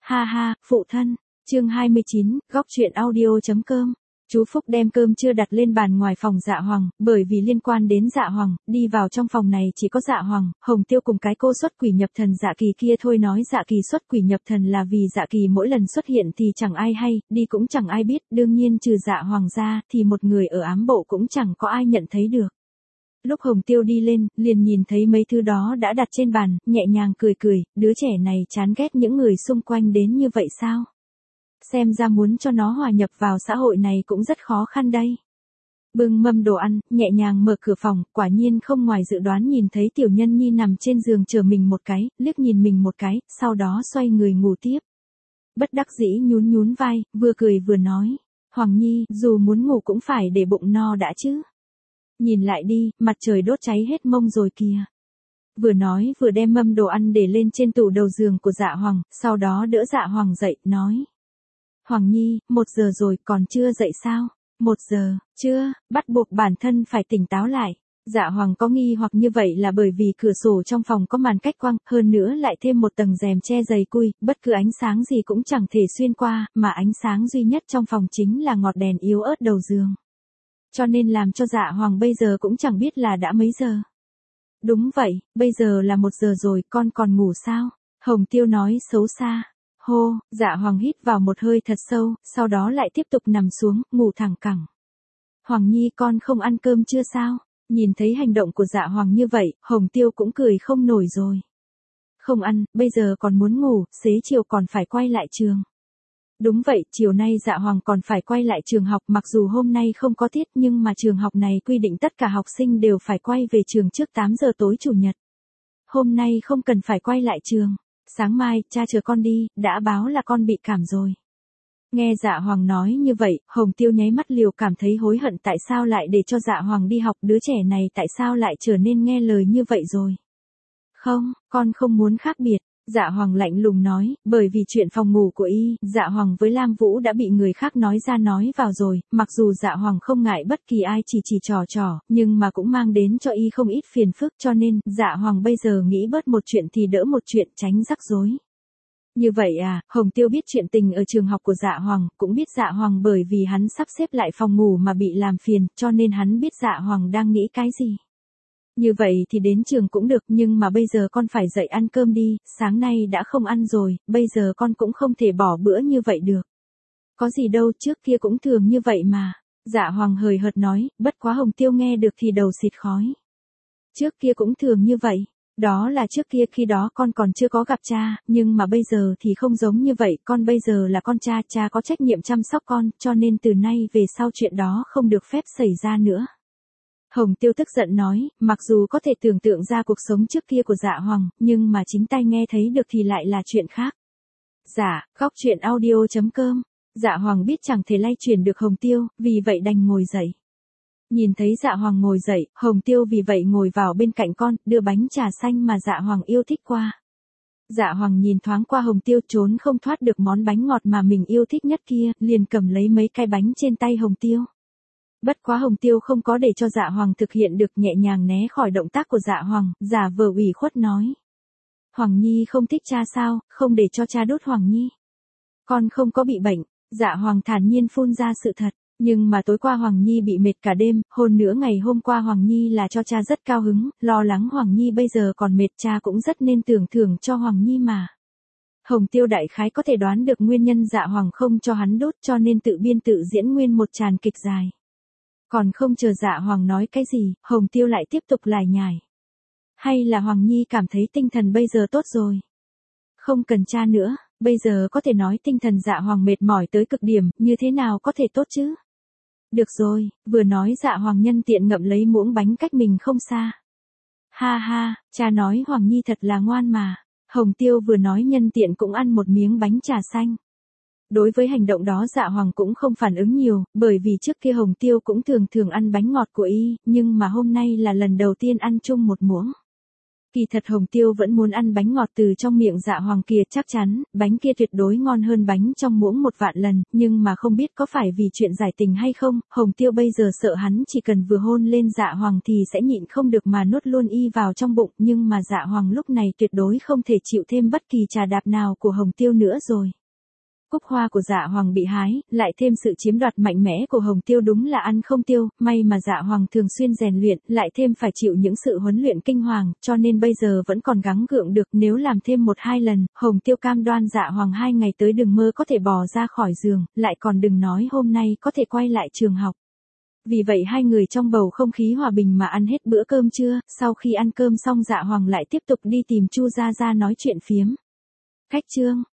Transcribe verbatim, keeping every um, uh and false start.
Ha ha, phụ thân. Chương hai mươi chín, góc truyện audio chấm com. Chú Phúc đem cơm trưa đặt lên bàn ngoài phòng Dạ Hoàng, bởi vì liên quan đến Dạ Hoàng, đi vào trong phòng này chỉ có Dạ Hoàng, Hồng Tiêu cùng cái cô xuất quỷ nhập thần Dạ Kỳ kia thôi. Nói Dạ Kỳ xuất quỷ nhập thần là vì Dạ Kỳ mỗi lần xuất hiện thì chẳng ai hay, đi cũng chẳng ai biết, đương nhiên trừ Dạ Hoàng ra thì một người ở ám bộ cũng chẳng có ai nhận thấy được. Lúc Hồng Tiêu đi lên, liền nhìn thấy mấy thứ đó đã đặt trên bàn, nhẹ nhàng cười cười, đứa trẻ này chán ghét những người xung quanh đến như vậy sao? Xem ra muốn cho nó hòa nhập vào xã hội này cũng rất khó khăn đây. Bưng mâm đồ ăn, nhẹ nhàng mở cửa phòng, quả nhiên không ngoài dự đoán nhìn thấy Tiểu Nhân Nhi nằm trên giường chờ mình một cái, liếc nhìn mình một cái, sau đó xoay người ngủ tiếp. Bất đắc dĩ nhún nhún vai, vừa cười vừa nói, Hoàng Nhi, dù muốn ngủ cũng phải để bụng no đã chứ. Nhìn lại đi, mặt trời đốt cháy hết mông rồi kìa. Vừa nói vừa đem mâm đồ ăn để lên trên tủ đầu giường của Dạ Hoàng, sau đó đỡ Dạ Hoàng dậy, nói. Hoàng Nhi, một giờ rồi còn chưa dậy sao? Một giờ, chưa, bắt buộc bản thân phải tỉnh táo lại. Dạ Hoàng có nghi hoặc như vậy là bởi vì cửa sổ trong phòng có màn cách quang, hơn nữa lại thêm một tầng rèm che dày cui, bất cứ ánh sáng gì cũng chẳng thể xuyên qua, mà ánh sáng duy nhất trong phòng chính là ngọn đèn yếu ớt đầu giường. Cho nên làm cho Dạ Hoàng bây giờ cũng chẳng biết là đã mấy giờ. Đúng vậy, bây giờ là một giờ rồi, con còn ngủ sao? Hồng Tiêu nói xấu xa. Hô, Dạ Hoàng hít vào một hơi thật sâu, sau đó lại tiếp tục nằm xuống, ngủ thẳng cẳng. Hoàng Nhi con không ăn cơm chưa sao? Nhìn thấy hành động của Dạ Hoàng như vậy, Hồng Tiêu cũng cười không nổi rồi. Không ăn, bây giờ còn muốn ngủ, xế chiều còn phải quay lại trường. Đúng vậy, chiều nay Dạ Hoàng còn phải quay lại trường học, mặc dù hôm nay không có tiết nhưng mà trường học này quy định tất cả học sinh đều phải quay về trường trước tám giờ tối chủ nhật. Hôm nay không cần phải quay lại trường. Sáng mai, cha chờ con đi, đã báo là con bị cảm rồi. Nghe Dạ Hoàng nói như vậy, Hồng Tiêu nháy mắt liều cảm thấy hối hận tại sao lại để cho Dạ Hoàng đi học, đứa trẻ này tại sao lại trở nên nghe lời như vậy rồi. Không, con không muốn khác biệt. Dạ Hoàng lạnh lùng nói, bởi vì chuyện phòng ngủ của y, Dạ Hoàng với Lam Vũ đã bị người khác nói ra nói vào rồi, mặc dù Dạ Hoàng không ngại bất kỳ ai chỉ chỉ trò trò, nhưng mà cũng mang đến cho y không ít phiền phức, cho nên, Dạ Hoàng bây giờ nghĩ bớt một chuyện thì đỡ một chuyện, tránh rắc rối. Như vậy à, Hồng Tiêu biết chuyện tình ở trường học của Dạ Hoàng, cũng biết Dạ Hoàng bởi vì hắn sắp xếp lại phòng ngủ mà bị làm phiền, cho nên hắn biết Dạ Hoàng đang nghĩ cái gì. Như vậy thì đến trường cũng được, nhưng mà bây giờ con phải dậy ăn cơm đi, sáng nay đã không ăn rồi, bây giờ con cũng không thể bỏ bữa như vậy được. Có gì đâu, trước kia cũng thường như vậy mà. Dạ Hoàng hời hợt nói, bất quá Hồng Tiêu nghe được thì đầu xịt khói. Trước kia cũng thường như vậy, đó là trước kia khi đó con còn chưa có gặp cha, nhưng mà bây giờ thì không giống như vậy, con bây giờ là con cha, cha có trách nhiệm chăm sóc con, cho nên từ nay về sau chuyện đó không được phép xảy ra nữa. Hồng Tiêu tức giận nói, mặc dù có thể tưởng tượng ra cuộc sống trước kia của Dạ Hoàng, nhưng mà chính tay nghe thấy được thì lại là chuyện khác. Dạ, góc truyện audio chấm com. Dạ Hoàng biết chẳng thể lay chuyển được Hồng Tiêu, vì vậy đành ngồi dậy. Nhìn thấy Dạ Hoàng ngồi dậy, Hồng Tiêu vì vậy ngồi vào bên cạnh con, đưa bánh trà xanh mà Dạ Hoàng yêu thích qua. Dạ Hoàng nhìn thoáng qua Hồng Tiêu, trốn không thoát được món bánh ngọt mà mình yêu thích nhất kia, liền cầm lấy mấy cái bánh trên tay Hồng Tiêu. Bất quá Hồng Tiêu không có để cho Dạ Hoàng thực hiện được, nhẹ nhàng né khỏi động tác của Dạ Hoàng, giả vờ ủy khuất nói. Hoàng Nhi không thích cha sao, không để cho cha đút Hoàng Nhi. Con không có bị bệnh. Dạ Hoàng thản nhiên phun ra sự thật, nhưng mà tối qua Hoàng Nhi bị mệt cả đêm, hơn nữa ngày hôm qua Hoàng Nhi là cho cha rất cao hứng, lo lắng Hoàng Nhi bây giờ còn mệt, cha cũng rất nên tưởng thưởng cho Hoàng Nhi mà. Hồng Tiêu đại khái có thể đoán được nguyên nhân Dạ Hoàng không cho hắn đút, cho nên tự biên tự diễn nguyên một tràn kịch dài. Còn không chờ Dạ Hoàng nói cái gì, Hồng Tiêu lại tiếp tục lải nhải. Hay là Hoàng Nhi cảm thấy tinh thần bây giờ tốt rồi? Không cần cha nữa, bây giờ có thể nói tinh thần Dạ Hoàng mệt mỏi tới cực điểm, như thế nào có thể tốt chứ? Được rồi, vừa nói Dạ Hoàng nhân tiện ngậm lấy muỗng bánh cách mình không xa. Ha ha, cha nói Hoàng Nhi thật là ngoan mà. Hồng Tiêu vừa nói nhân tiện cũng ăn một miếng bánh trà xanh. Đối với hành động đó Dạ Hoàng cũng không phản ứng nhiều, bởi vì trước kia Hồng Tiêu cũng thường thường ăn bánh ngọt của y, nhưng mà hôm nay là lần đầu tiên ăn chung một muỗng. Kỳ thật Hồng Tiêu vẫn muốn ăn bánh ngọt từ trong miệng Dạ Hoàng kia, chắc chắn, bánh kia tuyệt đối ngon hơn bánh trong muỗng một vạn lần, nhưng mà không biết có phải vì chuyện giải tình hay không, Hồng Tiêu bây giờ sợ hắn chỉ cần vừa hôn lên Dạ Hoàng thì sẽ nhịn không được mà nuốt luôn y vào trong bụng, nhưng mà Dạ Hoàng lúc này tuyệt đối không thể chịu thêm bất kỳ trà đạp nào của Hồng Tiêu nữa rồi. Cúc hoa của Dạ Hoàng bị hái, lại thêm sự chiếm đoạt mạnh mẽ của Hồng Tiêu đúng là ăn không tiêu, may mà Dạ Hoàng thường xuyên rèn luyện, lại thêm phải chịu những sự huấn luyện kinh hoàng, cho nên bây giờ vẫn còn gắng gượng được, nếu làm thêm một hai lần, Hồng Tiêu cam đoan Dạ Hoàng hai ngày tới đừng mơ có thể bò ra khỏi giường, lại còn đừng nói hôm nay có thể quay lại trường học. Vì vậy hai người trong bầu không khí hòa bình mà ăn hết bữa cơm trưa, sau khi ăn cơm xong Dạ Hoàng lại tiếp tục đi tìm Chu Gia Gia nói chuyện phiếm. Khách trương